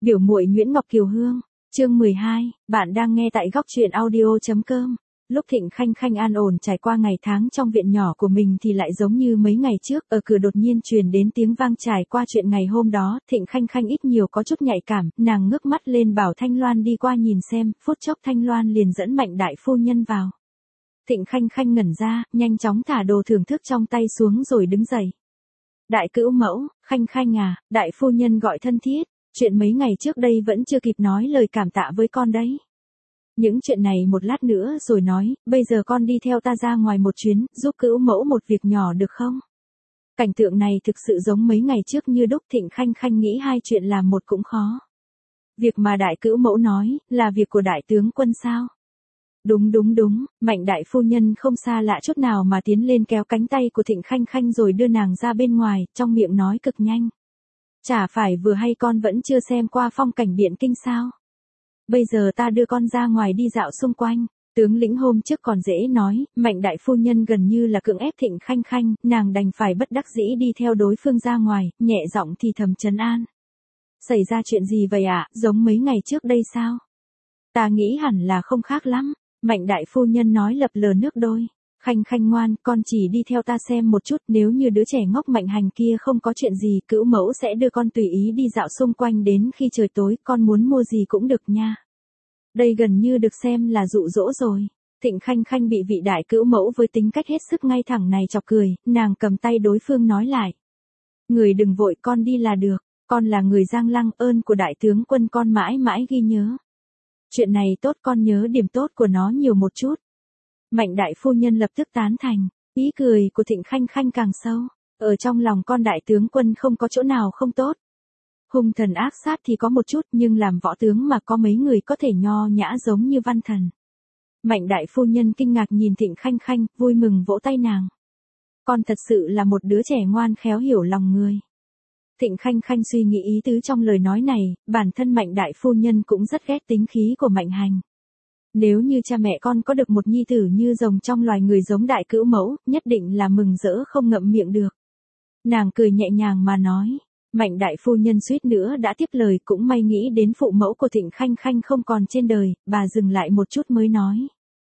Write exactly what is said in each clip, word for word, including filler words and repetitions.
Biểu muội Nguyễn Ngọc Kiều Hương, chương mười hai, bạn đang nghe tại góc truyện audio.com. Lúc Thịnh Khanh Khanh an ổn trải qua ngày tháng trong viện nhỏ của mình thì lại giống như mấy ngày trước, ở cửa đột nhiên truyền đến tiếng vang trải qua chuyện ngày hôm đó, Thịnh Khanh Khanh ít nhiều có chút nhạy cảm, nàng ngước mắt lên bảo Thanh Loan đi qua nhìn xem, phút chốc Thanh Loan liền dẫn Mạnh đại phu nhân vào. Thịnh Khanh Khanh ngẩn ra, nhanh chóng thả đồ thưởng thức trong tay xuống rồi đứng dậy. Đại cữu mẫu, Khanh Khanh à, đại phu nhân gọi thân thiết. Chuyện mấy ngày trước đây vẫn chưa kịp nói lời cảm tạ với con đấy. Những chuyện này một lát nữa rồi nói, bây giờ con đi theo ta ra ngoài một chuyến, giúp cữu mẫu một việc nhỏ được không? Cảnh tượng này thực sự giống mấy ngày trước như đúc. Thịnh Khanh Khanh nghĩ hai chuyện làm một cũng khó. Việc mà đại cữu mẫu nói, là việc của đại tướng quân sao? Đúng đúng đúng, Mạnh đại phu nhân không xa lạ chút nào mà tiến lên kéo cánh tay của Thịnh Khanh Khanh rồi đưa nàng ra bên ngoài, trong miệng nói cực nhanh. Chả phải vừa hay con vẫn chưa xem qua phong cảnh Biện Kinh sao? Bây giờ ta đưa con ra ngoài đi dạo xung quanh. Tướng lĩnh hôm trước còn dễ nói, Mạnh đại phu nhân gần như là cưỡng ép Thịnh Khanh Khanh, nàng đành phải bất đắc dĩ đi theo đối phương ra ngoài, nhẹ giọng thì thầm trấn an. Xảy ra chuyện gì vậy ạ, à? Giống mấy ngày trước đây sao? Ta nghĩ hẳn là không khác lắm, Mạnh đại phu nhân nói lập lờ nước đôi. Khanh Khanh ngoan, con chỉ đi theo ta xem một chút, nếu như đứa trẻ ngốc Mạnh Hành kia không có chuyện gì, cữu mẫu sẽ đưa con tùy ý đi dạo xung quanh đến khi trời tối, con muốn mua gì cũng được nha. Đây gần như được xem là dụ dỗ rồi. Thịnh Khanh Khanh bị vị đại cữu mẫu với tính cách hết sức ngay thẳng này chọc cười, nàng cầm tay đối phương nói lại. Người đừng vội, con đi là được, con là người Giang Lăng, ơn của đại tướng quân con mãi mãi ghi nhớ. Chuyện này tốt, con nhớ điểm tốt của nó nhiều một chút. Mạnh đại phu nhân lập tức tán thành, ý cười của Thịnh Khanh Khanh càng sâu, ở trong lòng con đại tướng quân không có chỗ nào không tốt. Hung thần ác sát thì có một chút, nhưng làm võ tướng mà có mấy người có thể nho nhã giống như văn thần. Mạnh đại phu nhân kinh ngạc nhìn Thịnh Khanh Khanh, vui mừng vỗ tay nàng. Con thật sự là một đứa trẻ ngoan khéo hiểu lòng người. Thịnh Khanh Khanh suy nghĩ ý tứ trong lời nói này, bản thân Mạnh đại phu nhân cũng rất ghét tính khí của Mạnh Hành. Nếu như cha mẹ con có được một nhi tử như rồng trong loài người giống đại cữu mẫu, nhất định là mừng rỡ không ngậm miệng được. Nàng cười nhẹ nhàng mà nói, Mạnh đại phu nhân suýt nữa đã tiếp lời, cũng may nghĩ đến phụ mẫu của Thịnh Khanh Khanh không còn trên đời, bà dừng lại một chút mới nói.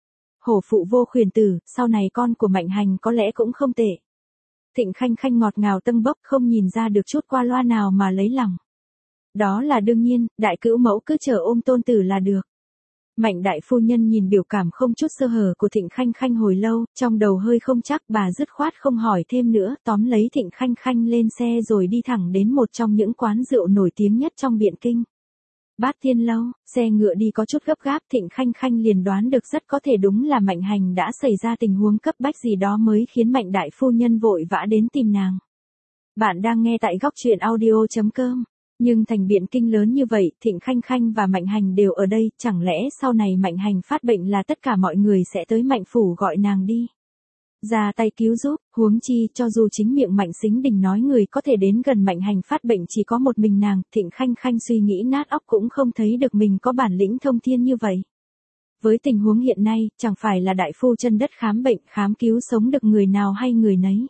Hổ phụ vô khuyển tử, sau này con của Mạnh Hành có lẽ cũng không tệ. Thịnh Khanh Khanh ngọt ngào tâng bốc, không nhìn ra được chút qua loa nào mà lấy lòng. Đó là đương nhiên, đại cữu mẫu cứ chờ ôm tôn tử là được. Mạnh đại phu nhân nhìn biểu cảm không chút sơ hở của Thịnh Khanh Khanh hồi lâu, trong đầu hơi không chắc, bà dứt khoát không hỏi thêm nữa, tóm lấy Thịnh Khanh Khanh lên xe rồi đi thẳng đến một trong những quán rượu nổi tiếng nhất trong Biện Kinh. Bát Tiên Lâu. Xe ngựa đi có chút gấp gáp, Thịnh Khanh Khanh liền đoán được rất có thể đúng là Mạnh Hành đã xảy ra tình huống cấp bách gì đó mới khiến Mạnh đại phu nhân vội vã đến tìm nàng. Bạn đang nghe tại góc truyện audio.com. Nhưng thành Biện Kinh lớn như vậy, Thịnh Khanh Khanh và Mạnh Hành đều ở đây, chẳng lẽ sau này Mạnh Hành phát bệnh là tất cả mọi người sẽ tới Mạnh phủ gọi nàng đi ra tay cứu giúp, huống chi cho dù chính miệng Mạnh Sính Đình nói người có thể đến gần Mạnh Hành phát bệnh chỉ có một mình nàng, Thịnh Khanh Khanh suy nghĩ nát óc cũng không thấy được mình có bản lĩnh thông thiên như vậy. Với tình huống hiện nay, chẳng phải là đại phu chân đất khám bệnh, khám cứu sống được người nào hay người nấy.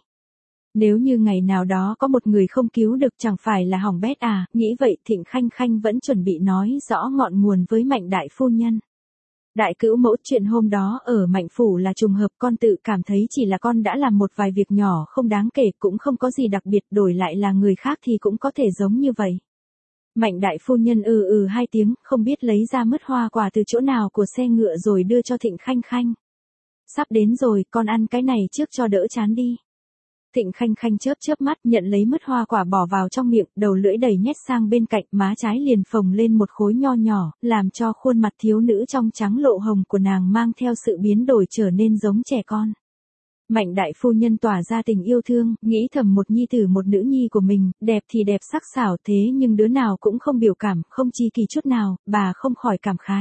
Nếu như ngày nào đó có một người không cứu được chẳng phải là hỏng bét à, nghĩ vậy Thịnh Khanh Khanh vẫn chuẩn bị nói rõ ngọn nguồn với Mạnh đại phu nhân. Đại cữu mẫu, chuyện hôm đó ở Mạnh phủ là trùng hợp, con tự cảm thấy chỉ là con đã làm một vài việc nhỏ không đáng kể, cũng không có gì đặc biệt, đổi lại là người khác thì cũng có thể giống như vậy. Mạnh đại phu nhân ừ ừ hai tiếng, không biết lấy ra mứt hoa quả từ chỗ nào của xe ngựa rồi đưa cho Thịnh Khanh Khanh. Sắp đến rồi, con ăn cái này trước cho đỡ chán đi. Thịnh Khanh Khanh chớp chớp mắt, nhận lấy mứt hoa quả bỏ vào trong miệng, đầu lưỡi đầy nhét sang bên cạnh, má trái liền phồng lên một khối nho nhỏ, làm cho khuôn mặt thiếu nữ trong trắng lộ hồng của nàng mang theo sự biến đổi trở nên giống trẻ con. Mạnh đại phu nhân tỏa ra tình yêu thương, nghĩ thầm một nhi tử một nữ nhi của mình, đẹp thì đẹp sắc sảo thế nhưng đứa nào cũng không biểu cảm, không chi kỳ chút nào, bà không khỏi cảm khái.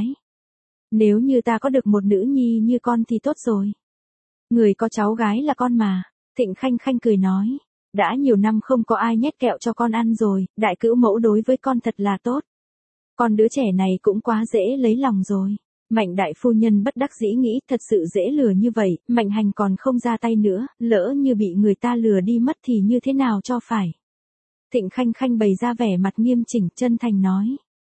Nếu như ta có được một nữ nhi như con thì tốt rồi. Người có cháu gái là con mà. Thịnh Khanh Khanh cười nói, đã nhiều năm không có ai nhét kẹo cho con ăn rồi, đại cữu mẫu đối với con thật là tốt. Con đứa trẻ này cũng quá dễ lấy lòng rồi. Mạnh đại phu nhân bất đắc dĩ nghĩ thật sự dễ lừa như vậy, Mạnh Hành còn không ra tay nữa, lỡ như bị người ta lừa đi mất thì như thế nào cho phải. Thịnh Khanh Khanh bày ra vẻ mặt nghiêm chỉnh chân thành nói.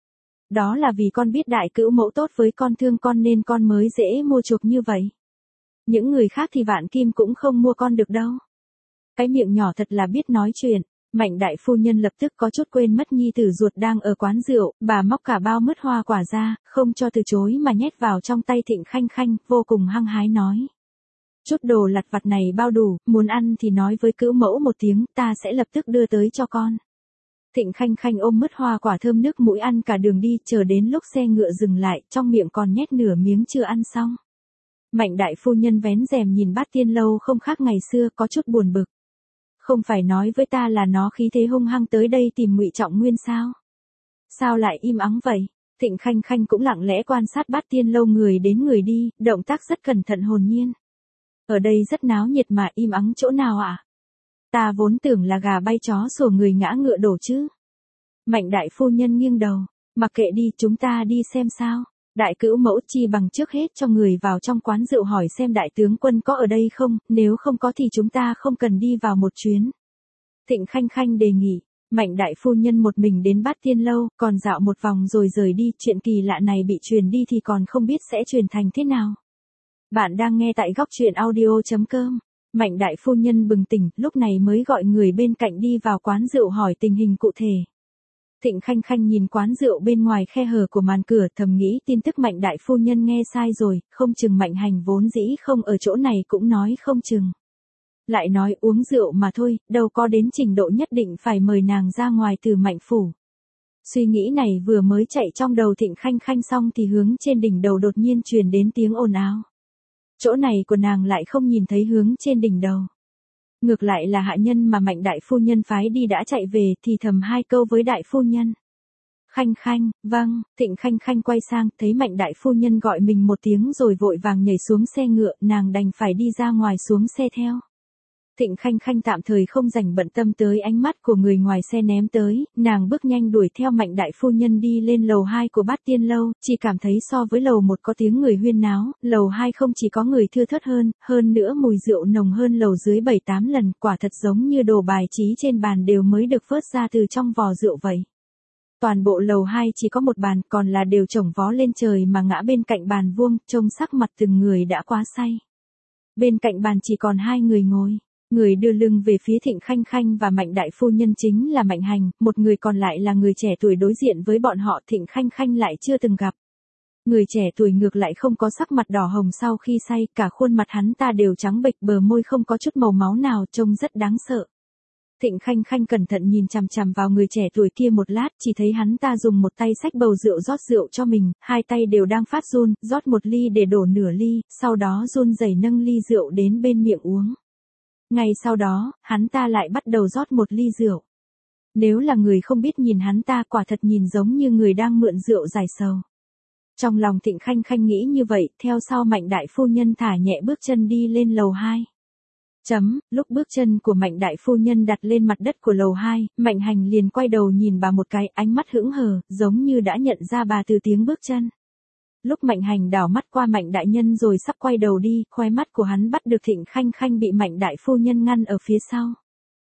đó là vì con biết đại cữu mẫu tốt với con thương con nên con mới dễ mua chuộc như vậy. Những người khác thì vạn kim cũng không mua con được đâu. Cái miệng nhỏ thật là biết nói chuyện. Mạnh đại phu nhân lập tức có chút quên mất nhi tử ruột đang ở quán rượu, bà móc cả bao mứt hoa quả ra, không cho từ chối mà nhét vào trong tay Thịnh Khanh Khanh, vô cùng hăng hái nói. Chút đồ lặt vặt này bao đủ, muốn ăn thì nói với cữu mẫu một tiếng, ta sẽ lập tức đưa tới cho con. Thịnh Khanh Khanh ôm mứt hoa quả thơm nước mũi ăn cả đường đi, chờ đến lúc xe ngựa dừng lại, trong miệng còn nhét nửa miếng chưa ăn xong. Mạnh đại phu nhân vén rèm nhìn Bát Tiên Lâu không khác ngày xưa, có chút buồn bực. Không phải nói với ta là nó khí thế hung hăng tới đây tìm Ngụy Trọng Nguyên sao? Sao lại im ắng vậy? Thịnh Khanh Khanh cũng lặng lẽ quan sát Bát Tiên Lâu người đến người đi, động tác rất cẩn thận hồn nhiên. Ở đây rất náo nhiệt mà im ắng chỗ nào ạ? À? Ta vốn tưởng là gà bay chó sủa người ngã ngựa đổ chứ. Mạnh đại phu nhân nghiêng đầu, mặc kệ đi, chúng ta đi xem sao. Đại cữu mẫu chi bằng trước hết cho người vào trong quán rượu hỏi xem đại tướng quân có ở đây không, nếu không có thì chúng ta không cần đi vào một chuyến. Thịnh Khanh Khanh đề nghị, Mạnh đại phu nhân một mình đến Bát Tiên Lâu, còn dạo một vòng rồi rời đi, chuyện kỳ lạ này bị truyền đi thì còn không biết sẽ truyền thành thế nào. Bạn đang nghe tại góc truyện audio chấm com. Mạnh đại phu nhân bừng tỉnh, lúc này mới gọi người bên cạnh đi vào quán rượu hỏi tình hình cụ thể. Thịnh Khanh Khanh nhìn quán rượu bên ngoài khe hở của màn cửa, thầm nghĩ tin tức Mạnh đại phu nhân nghe sai rồi, không chừng Mạnh Hành vốn dĩ không ở chỗ này cũng nói không chừng. Lại nói uống rượu mà thôi, đâu có đến trình độ nhất định phải mời nàng ra ngoài từ Mạnh phủ. Suy nghĩ này vừa mới chạy trong đầu Thịnh Khanh Khanh xong thì hướng trên đỉnh đầu đột nhiên truyền đến tiếng ồn ào. Chỗ này của nàng lại không nhìn thấy hướng trên đỉnh đầu. Ngược lại là hạ nhân mà Mạnh đại phu nhân phái đi đã chạy về thì thầm hai câu với đại phu nhân. Khanh Khanh, vâng, Thịnh Khanh Khanh quay sang, thấy Mạnh đại phu nhân gọi mình một tiếng rồi vội vàng nhảy xuống xe ngựa, nàng đành phải đi ra ngoài xuống xe theo. Thịnh Khanh Khanh tạm thời không dành bận tâm tới ánh mắt của người ngoài xe ném tới, nàng bước nhanh đuổi theo Mạnh đại phu nhân đi lên lầu hai của Bát Tiên Lâu, chỉ cảm thấy so với lầu một có tiếng người huyên náo, lầu hai không chỉ có người thưa thớt hơn, hơn nữa mùi rượu nồng hơn lầu dưới bảy tám lần, quả thật giống như đồ bài trí trên bàn đều mới được vớt ra từ trong vò rượu vậy. Toàn bộ lầu hai chỉ có một bàn, còn là đều chồng vó lên trời mà ngã bên cạnh bàn vuông, trông sắc mặt từng người đã quá say. Bên cạnh bàn chỉ còn hai người ngồi. Người đưa lưng về phía Thịnh Khanh Khanh và Mạnh đại phu nhân chính là Mạnh Hành, một người còn lại là người trẻ tuổi đối diện với bọn họ Thịnh Khanh Khanh lại chưa từng gặp. Người trẻ tuổi ngược lại không có sắc mặt đỏ hồng sau khi say, cả khuôn mặt hắn ta đều trắng bệch, bờ môi không có chút màu máu nào, trông rất đáng sợ. Thịnh Khanh Khanh cẩn thận nhìn chằm chằm vào người trẻ tuổi kia một lát, chỉ thấy hắn ta dùng một tay xách bầu rượu rót rượu cho mình, hai tay đều đang phát run, rót một ly để đổ nửa ly, sau đó run rẩy nâng ly rượu đến bên miệng uống. Ngay sau đó, hắn ta lại bắt đầu rót một ly rượu. Nếu là người không biết nhìn hắn ta quả thật nhìn giống như người đang mượn rượu giải sầu. Trong lòng Thịnh Khanh Khanh nghĩ như vậy, theo sau Mạnh đại phu nhân thả nhẹ bước chân đi lên lầu hai. Chấm, lúc bước chân của Mạnh đại phu nhân đặt lên mặt đất của lầu hai, Mạnh Hành liền quay đầu nhìn bà một cái, ánh mắt hững hờ, giống như đã nhận ra bà từ tiếng bước chân. Lúc Mạnh Hành đảo mắt qua Mạnh đại nhân rồi sắp quay đầu đi, khóe mắt của hắn bắt được Thịnh Khanh Khanh bị Mạnh đại phu nhân ngăn ở phía sau.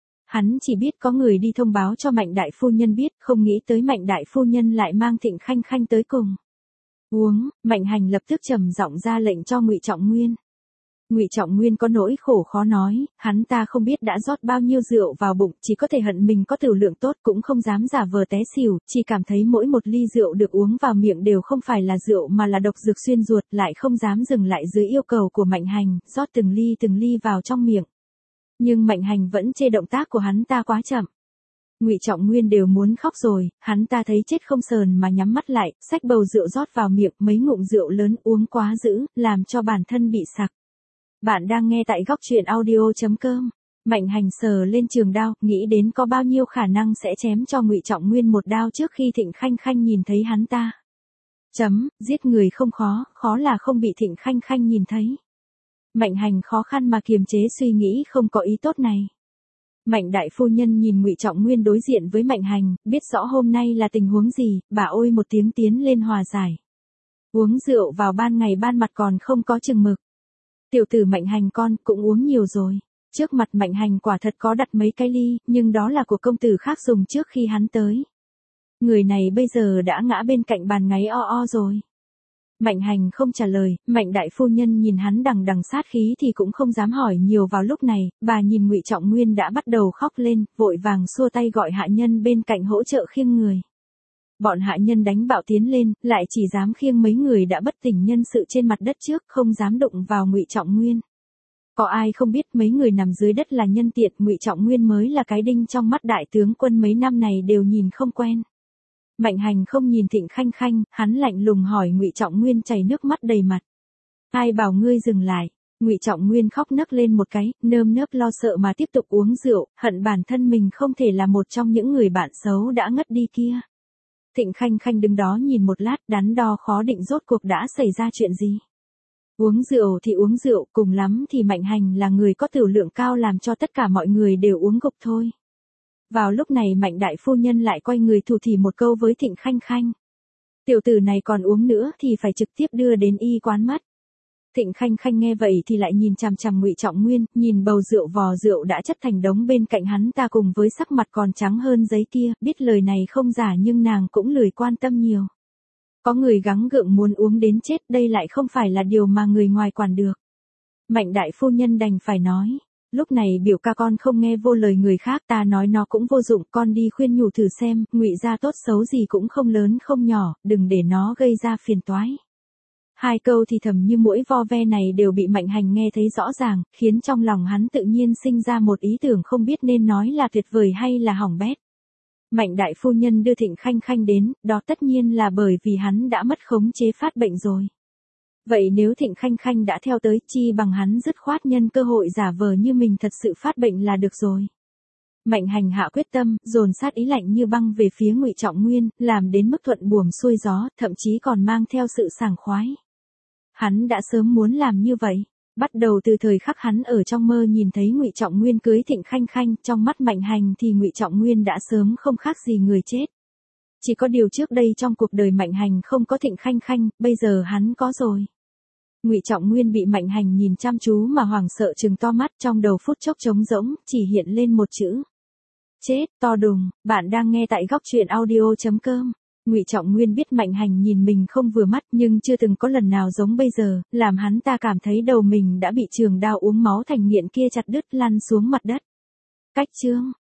Hắn chỉ biết có người đi thông báo cho Mạnh đại phu nhân biết, không nghĩ tới Mạnh đại phu nhân lại mang Thịnh Khanh Khanh tới cùng. Uống, Mạnh Hành lập tức trầm giọng ra lệnh cho Ngụy Trọng Nguyên. Ngụy Trọng Nguyên có nỗi khổ khó nói, hắn ta không biết đã rót bao nhiêu rượu vào bụng, chỉ có thể hận mình có tửu lượng tốt, cũng không dám giả vờ té xỉu, chỉ cảm thấy mỗi một ly rượu được uống vào miệng đều không phải là rượu mà là độc dược xuyên ruột, lại không dám dừng lại dưới yêu cầu của Mạnh Hành, rót từng ly từng ly vào trong miệng. Nhưng Mạnh Hành vẫn chê động tác của hắn ta quá chậm. Ngụy Trọng Nguyên đều muốn khóc rồi, hắn ta thấy chết không sờn mà nhắm mắt lại, xách bầu rượu rót vào miệng, mấy ngụm rượu lớn uống quá dữ, làm cho bản thân bị sặc. Bạn đang nghe tại góc truyện audio chấm com. Mạnh Hành sờ lên trường đao, nghĩ đến có bao nhiêu khả năng sẽ chém cho Ngụy Trọng Nguyên một đao trước khi Thịnh Khanh Khanh nhìn thấy hắn ta. Chấm, giết người không khó, khó là không bị Thịnh Khanh Khanh nhìn thấy. Mạnh Hành khó khăn mà kiềm chế suy nghĩ không có ý tốt này. Mạnh đại phu nhân nhìn Ngụy Trọng Nguyên đối diện với Mạnh Hành, biết rõ hôm nay là tình huống gì, bà ôi một tiếng tiến lên hòa giải. Uống rượu vào ban ngày ban mặt còn không có chừng mực. Tiểu tử Mạnh Hành con cũng uống nhiều rồi. Trước mặt Mạnh Hành quả thật có đặt mấy cái ly, nhưng đó là của công tử khác dùng trước khi hắn tới. Người này bây giờ đã ngã bên cạnh bàn ngáy o o rồi. Mạnh Hành không trả lời, Mạnh đại phu nhân nhìn hắn đằng đằng sát khí thì cũng không dám hỏi nhiều. Vào lúc này, bà nhìn Ngụy Trọng Nguyên đã bắt đầu khóc lên, vội vàng xua tay gọi hạ nhân bên cạnh hỗ trợ khiêng người. Bọn hạ nhân đánh bạo tiến lên, lại chỉ dám khiêng mấy người đã bất tỉnh nhân sự trên mặt đất trước, không dám đụng vào Ngụy Trọng Nguyên. Có ai không biết mấy người nằm dưới đất là nhân tiện, Ngụy Trọng Nguyên mới là cái đinh trong mắt đại tướng quân mấy năm này đều nhìn không quen. Mạnh Hành không nhìn Thịnh Khanh Khanh, hắn lạnh lùng hỏi Ngụy Trọng Nguyên chảy nước mắt đầy mặt. Ai bảo ngươi dừng lại? Ngụy Trọng Nguyên khóc nấc lên một cái, nơm nớp lo sợ mà tiếp tục uống rượu, hận bản thân mình không thể là một trong những người bạn xấu đã ngất đi kia. Thịnh Khanh Khanh đứng đó nhìn một lát, đắn đo khó định rốt cuộc đã xảy ra chuyện gì. Uống rượu thì uống rượu, cùng lắm thì Mạnh Hành là người có tiểu lượng cao làm cho tất cả mọi người đều uống gục thôi. Vào lúc này Mạnh đại phu nhân lại quay người thủ thỉ một câu với Thịnh Khanh Khanh. Tiểu tử này còn uống nữa thì phải trực tiếp đưa đến y quán mất. Thịnh Khanh Khanh nghe vậy thì lại nhìn chằm chằm Ngụy Trọng Nguyên, nhìn bầu rượu vò rượu đã chất thành đống bên cạnh hắn ta cùng với sắc mặt còn trắng hơn giấy kia, biết lời này không giả nhưng nàng cũng lười quan tâm nhiều. Có người gắng gượng muốn uống đến chết, đây lại không phải là điều mà người ngoài quản được. Mạnh đại phu nhân đành phải nói, lúc này biểu ca con không nghe vô lời người khác, ta nói nó cũng vô dụng, con đi khuyên nhủ thử xem, Ngụy gia tốt xấu gì cũng không lớn không nhỏ, đừng để nó gây ra phiền toái. Hai câu thì thầm như mũi vo ve này đều bị Mạnh Hành nghe thấy rõ ràng, khiến trong lòng hắn tự nhiên sinh ra một ý tưởng không biết nên nói là tuyệt vời hay là hỏng bét. Mạnh đại phu nhân đưa Thịnh Khanh Khanh đến, đó tất nhiên là bởi vì hắn đã mất khống chế phát bệnh rồi. Vậy nếu Thịnh Khanh Khanh đã theo tới, chi bằng hắn dứt khoát nhân cơ hội giả vờ như mình thật sự phát bệnh là được rồi. Mạnh Hành hạ quyết tâm, dồn sát ý lạnh như băng về phía Ngụy Trọng Nguyên, làm đến mức thuận buồm xuôi gió, thậm chí còn mang theo sự sảng khoái. Hắn đã sớm muốn làm như vậy. Bắt đầu từ thời khắc hắn ở trong mơ nhìn thấy Ngụy Trọng Nguyên cưới Thịnh Khanh Khanh, trong mắt Mạnh Hành thì Ngụy Trọng Nguyên đã sớm không khác gì người chết. Chỉ có điều trước đây trong cuộc đời Mạnh Hành không có Thịnh Khanh Khanh, bây giờ hắn có rồi. Ngụy Trọng Nguyên bị Mạnh Hành nhìn chăm chú mà hoảng sợ trừng to mắt, trong đầu phút chốc trống rỗng, chỉ hiện lên một chữ. Chết, to đùng. Bạn đang nghe tại góc truyện audio chấm com. Ngụy Trọng Nguyên biết Mạnh Hành nhìn mình không vừa mắt nhưng chưa từng có lần nào giống bây giờ, làm hắn ta cảm thấy đầu mình đã bị trường đao uống máu thành nghiện kia chặt đứt lăn xuống mặt đất. Cách chương